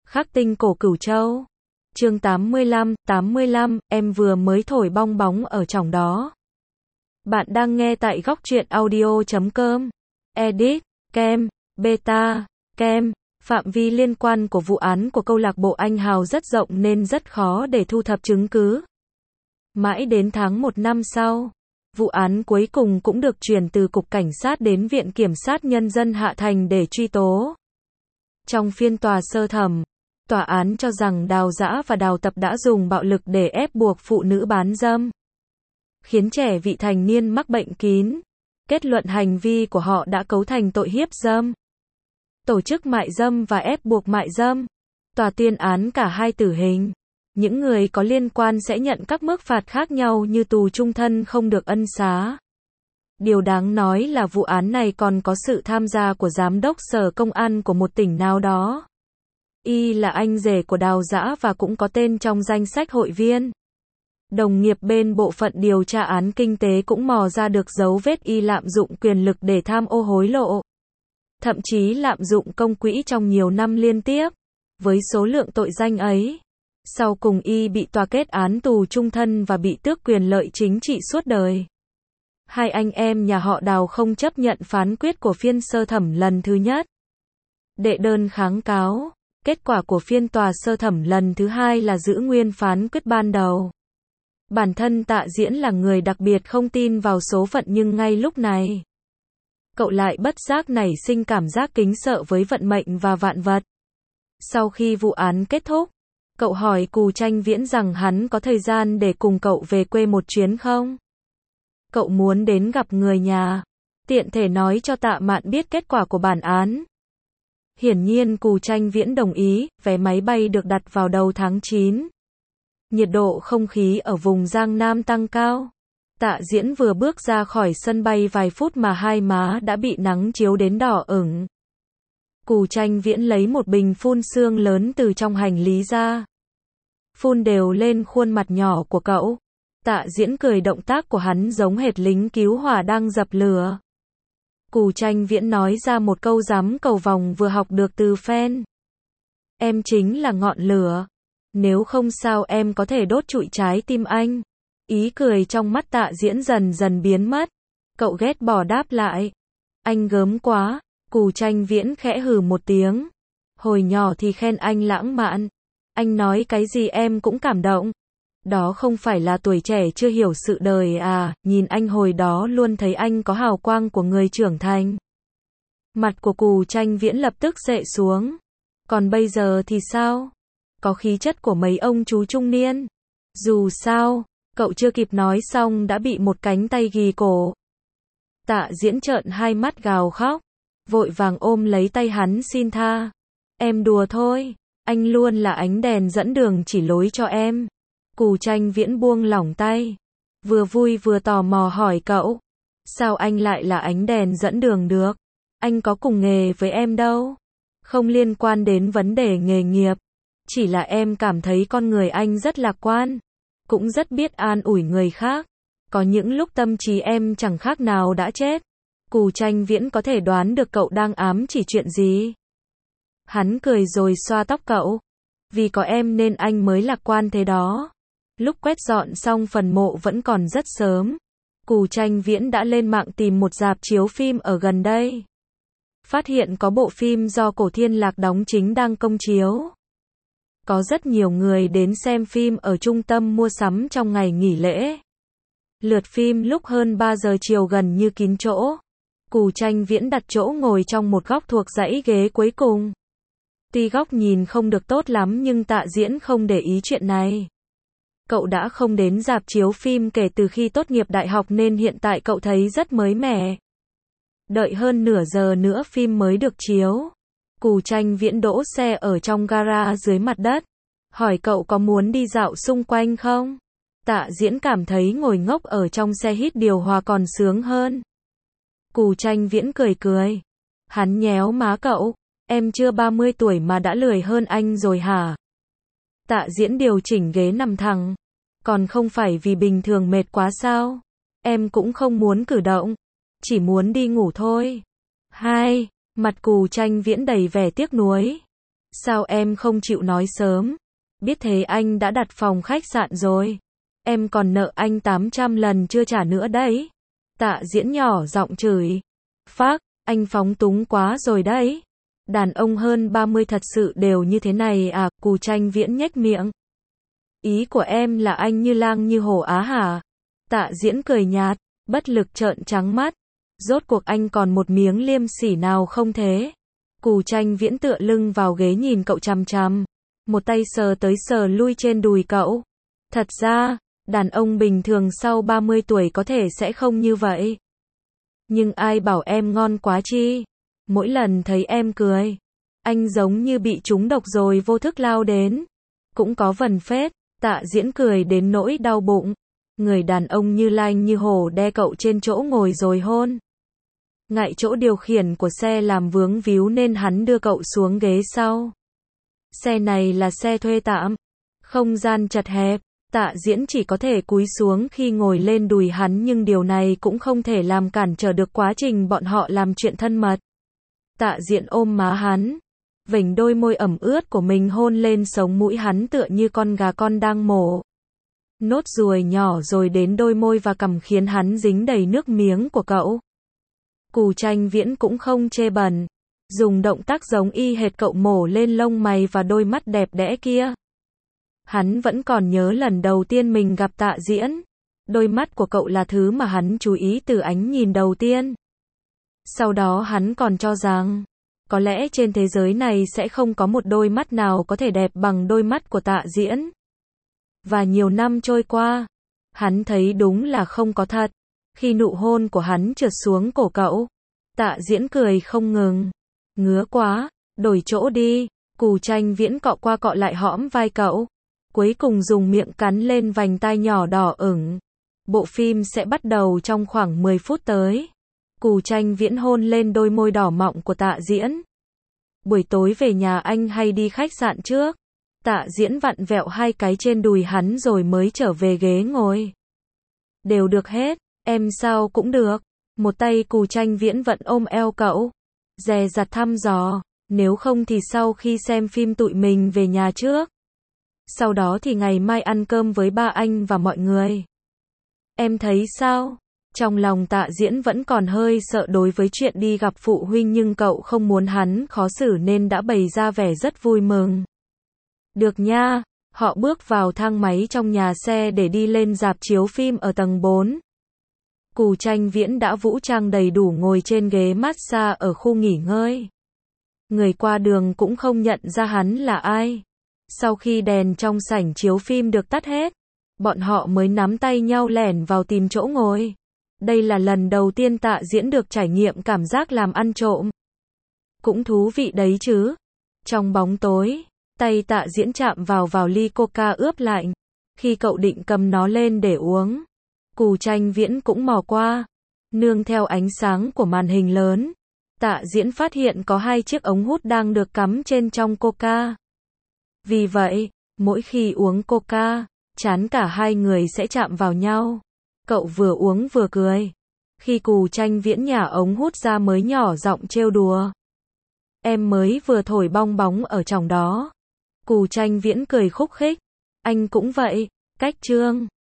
Khắc tinh cổ Cửu Châu. Chương 85, em vừa mới thổi bong bóng ở trong đó. Bạn đang nghe tại góc truyện audio.com. Edit, Kem, Beta, Kem. Phạm vi liên quan của vụ án của câu lạc bộ Anh Hào rất rộng nên rất khó để thu thập chứng cứ. Mãi đến tháng 1 năm sau, vụ án cuối cùng cũng được chuyển từ Cục Cảnh sát đến Viện Kiểm sát Nhân dân Hạ Thành để truy tố. Trong phiên tòa sơ thẩm, tòa án cho rằng Đào Dã và Đào Tập đã dùng bạo lực để ép buộc phụ nữ bán dâm, khiến trẻ vị thành niên mắc bệnh kín. Kết luận hành vi của họ đã cấu thành tội hiếp dâm, tổ chức mại dâm và ép buộc mại dâm. Tòa tuyên án cả hai tử hình. Những người có liên quan sẽ nhận các mức phạt khác nhau như tù trung thân không được ân xá. Điều đáng nói là vụ án này còn có sự tham gia của giám đốc sở công an của một tỉnh nào đó. Y là anh rể của Đào Dã và cũng có tên trong danh sách hội viên. Đồng nghiệp bên bộ phận điều tra án kinh tế cũng mò ra được dấu vết y lạm dụng quyền lực để tham ô hối lộ, thậm chí lạm dụng công quỹ trong nhiều năm liên tiếp. Với số lượng tội danh ấy, sau cùng y bị tòa kết án tù trung thân và bị tước quyền lợi chính trị suốt đời. Hai anh em nhà họ Đào không chấp nhận phán quyết của phiên sơ thẩm lần thứ nhất, đệ đơn kháng cáo. Kết quả của phiên tòa sơ thẩm lần thứ hai là giữ nguyên phán quyết ban đầu. Bản thân Tạ Diễn là người đặc biệt không tin vào số phận, nhưng ngay lúc này, cậu lại bất giác nảy sinh cảm giác kính sợ với vận mệnh và vạn vật. Sau khi vụ án kết thúc, cậu hỏi Cù Tranh Viễn rằng hắn có thời gian để cùng cậu về quê một chuyến không? Cậu muốn đến gặp người nhà, tiện thể nói cho Tạ Mạn biết kết quả của bản án. Hiển nhiên Cù Tranh Viễn đồng ý. Vé máy bay được đặt vào đầu tháng 9. Nhiệt độ không khí ở vùng Giang Nam tăng cao. Tạ Diễn vừa bước ra khỏi sân bay vài phút mà hai má đã bị nắng chiếu đến đỏ ửng. Cù Tranh Viễn lấy một bình phun sương lớn từ trong hành lý ra, phun đều lên khuôn mặt nhỏ của cậu. Tạ Diễn cười, động tác của hắn giống hệt lính cứu hỏa đang dập lửa. Cù Tranh Viễn nói ra một câu giám cầu vòng vừa học được từ fan. Em chính là ngọn lửa. Nếu không sao em có thể đốt trụi trái tim anh. Ý cười trong mắt Tạ Diễn dần dần biến mất. Cậu ghét bỏ đáp lại. Anh gớm quá. Cù Tranh Viễn khẽ hừ một tiếng. Hồi nhỏ thì khen anh lãng mạn. Anh nói cái gì em cũng cảm động. Đó không phải là tuổi trẻ chưa hiểu sự đời à? Nhìn anh hồi đó luôn thấy anh có hào quang của người trưởng thành. Mặt của Cù Tranh Viễn lập tức dệ xuống. Còn bây giờ thì sao? Có khí chất của mấy ông chú trung niên. Dù sao, cậu chưa kịp nói xong đã bị một cánh tay ghì cổ. Tạ Diễn trợn hai mắt gào khóc, vội vàng ôm lấy tay hắn xin tha. Em đùa thôi, anh luôn là ánh đèn dẫn đường chỉ lối cho em. Cù Tranh Viễn buông lỏng tay, vừa vui vừa tò mò hỏi cậu. Sao anh lại là ánh đèn dẫn đường được? Anh có cùng nghề với em đâu. Không liên quan đến vấn đề nghề nghiệp. Chỉ là em cảm thấy con người anh rất lạc quan, cũng rất biết an ủi người khác. Có những lúc tâm trí em chẳng khác nào đã chết. Cù Tranh Viễn có thể đoán được cậu đang ám chỉ chuyện gì. Hắn cười rồi xoa tóc cậu. Vì có em nên anh mới lạc quan thế đó. Lúc quét dọn xong phần mộ vẫn còn rất sớm. Cù Tranh Viễn đã lên mạng tìm một rạp chiếu phim ở gần đây. Phát hiện có bộ phim do Cổ Thiên Lạc đóng chính đang công chiếu. Có rất nhiều người đến xem phim ở trung tâm mua sắm trong ngày nghỉ lễ. Lượt phim lúc hơn 3 giờ chiều gần như kín chỗ. Cù Tranh Viễn đặt chỗ ngồi trong một góc thuộc dãy ghế cuối cùng. Tuy góc nhìn không được tốt lắm nhưng Tạ Diễn không để ý chuyện này. Cậu đã không đến rạp chiếu phim kể từ khi tốt nghiệp đại học nên hiện tại cậu thấy rất mới mẻ. Đợi hơn nửa giờ nữa phim mới được chiếu. Cù Tranh Viễn đỗ xe ở trong gara dưới mặt đất, hỏi cậu có muốn đi dạo xung quanh không? Tạ Diễn cảm thấy ngồi ngốc ở trong xe hít điều hòa còn sướng hơn. Cù Tranh Viễn cười cười. Hắn nhéo má cậu. Em chưa 30 tuổi mà đã lười hơn anh rồi hả? Tạ Diễn điều chỉnh ghế nằm thẳng. Còn không phải vì bình thường mệt quá sao? Em cũng không muốn cử động. Chỉ muốn đi ngủ thôi. Mặt Cù Tranh Viễn đầy vẻ tiếc nuối. Sao em không chịu nói sớm? Biết thế anh đã đặt phòng khách sạn rồi. Em còn nợ anh 800 lần chưa trả nữa đấy. Tạ Diễn nhỏ giọng chửi. Phác, anh phóng túng quá rồi đấy. Đàn ông hơn 30 thật sự đều như thế này à? Cù Tranh Viễn nhếch miệng. Ý của em là anh như lang như hổ á hả? Tạ Diễn cười nhạt, bất lực trợn trắng mắt. Rốt cuộc anh còn một miếng liêm sỉ nào không thế? Cù Tranh Viễn tựa lưng vào ghế nhìn cậu chằm chằm. Một tay sờ tới sờ lui trên đùi cậu. Thật ra, đàn ông bình thường sau 30 tuổi có thể sẽ không như vậy. Nhưng ai bảo em ngon quá chi? Mỗi lần thấy em cười, anh giống như bị trúng độc rồi vô thức lao đến. Cũng có vần phết, Tạ Diễn cười đến nỗi đau bụng. Người đàn ông như lanh như hổ đe cậu trên chỗ ngồi rồi hôn. Ngại chỗ điều khiển của xe làm vướng víu nên hắn đưa cậu xuống ghế sau. Xe này là xe thuê tạm. Không gian chật hẹp, Tạ Diễn chỉ có thể cúi xuống khi ngồi lên đùi hắn nhưng điều này cũng không thể làm cản trở được quá trình bọn họ làm chuyện thân mật. Tạ Diễn ôm má hắn, vểnh đôi môi ẩm ướt của mình hôn lên sống mũi hắn tựa như con gà con đang mổ. Nốt ruồi nhỏ rồi đến đôi môi và cằm khiến hắn dính đầy nước miếng của cậu. Cù Tranh Viễn cũng không chê bẩn, dùng động tác giống y hệt cậu mổ lên lông mày và đôi mắt đẹp đẽ kia. Hắn vẫn còn nhớ lần đầu tiên mình gặp Tạ Diễn. Đôi mắt của cậu là thứ mà hắn chú ý từ ánh nhìn đầu tiên. Sau đó hắn còn cho rằng, có lẽ trên thế giới này sẽ không có một đôi mắt nào có thể đẹp bằng đôi mắt của Tạ Diễn. Và nhiều năm trôi qua, hắn thấy đúng là không có thật. Khi nụ hôn của hắn trượt xuống cổ cậu, Tạ Diễn cười không ngừng. Ngứa quá, đổi chỗ đi. Cù Tranh Viễn cọ qua cọ lại hõm vai cậu. Cuối cùng dùng miệng cắn lên vành tai nhỏ đỏ ửng. Bộ phim sẽ bắt đầu trong khoảng 10 phút tới. Cù Tranh Viễn hôn lên đôi môi đỏ mọng của Tạ Diễn. Buổi tối về nhà anh hay đi khách sạn trước? Tạ Diễn vặn vẹo hai cái trên đùi hắn rồi mới trở về ghế ngồi. Đều được hết, em sao cũng được. Một tay Cù Tranh Viễn vẫn ôm eo cậu, dè dặt thăm dò, nếu không thì sau khi xem phim tụi mình về nhà trước. Sau đó thì ngày mai ăn cơm với ba anh và mọi người. Em thấy sao? Trong lòng Tạ Diễn vẫn còn hơi sợ đối với chuyện đi gặp phụ huynh nhưng cậu không muốn hắn khó xử nên đã bày ra vẻ rất vui mừng. Được nha, họ bước vào thang máy trong nhà xe để đi lên rạp chiếu phim ở tầng 4. Cù Tranh Viễn đã vũ trang đầy đủ ngồi trên ghế massage ở khu nghỉ ngơi. Người qua đường cũng không nhận ra hắn là ai. Sau khi đèn trong sảnh chiếu phim được tắt hết, bọn họ mới nắm tay nhau lẻn vào tìm chỗ ngồi. Đây là lần đầu tiên Tạ Diễn được trải nghiệm cảm giác làm ăn trộm. Cũng thú vị đấy chứ. Trong bóng tối, tay Tạ Diễn chạm vào ly coca ướp lạnh. Khi cậu định cầm nó lên để uống, Cù Tranh Viễn cũng mò qua. Nương theo ánh sáng của màn hình lớn, Tạ Diễn phát hiện có hai chiếc ống hút đang được cắm trên trong coca. Vì vậy, mỗi khi uống coca, chán cả hai người sẽ chạm vào nhau. Cậu vừa uống vừa cười. Khi Cù Tranh Viễn nhả ống hút ra mới nhỏ giọng trêu đùa. Em mới vừa thổi bong bóng ở trong đó. Cù Tranh Viễn cười khúc khích. Anh cũng vậy. Cách chương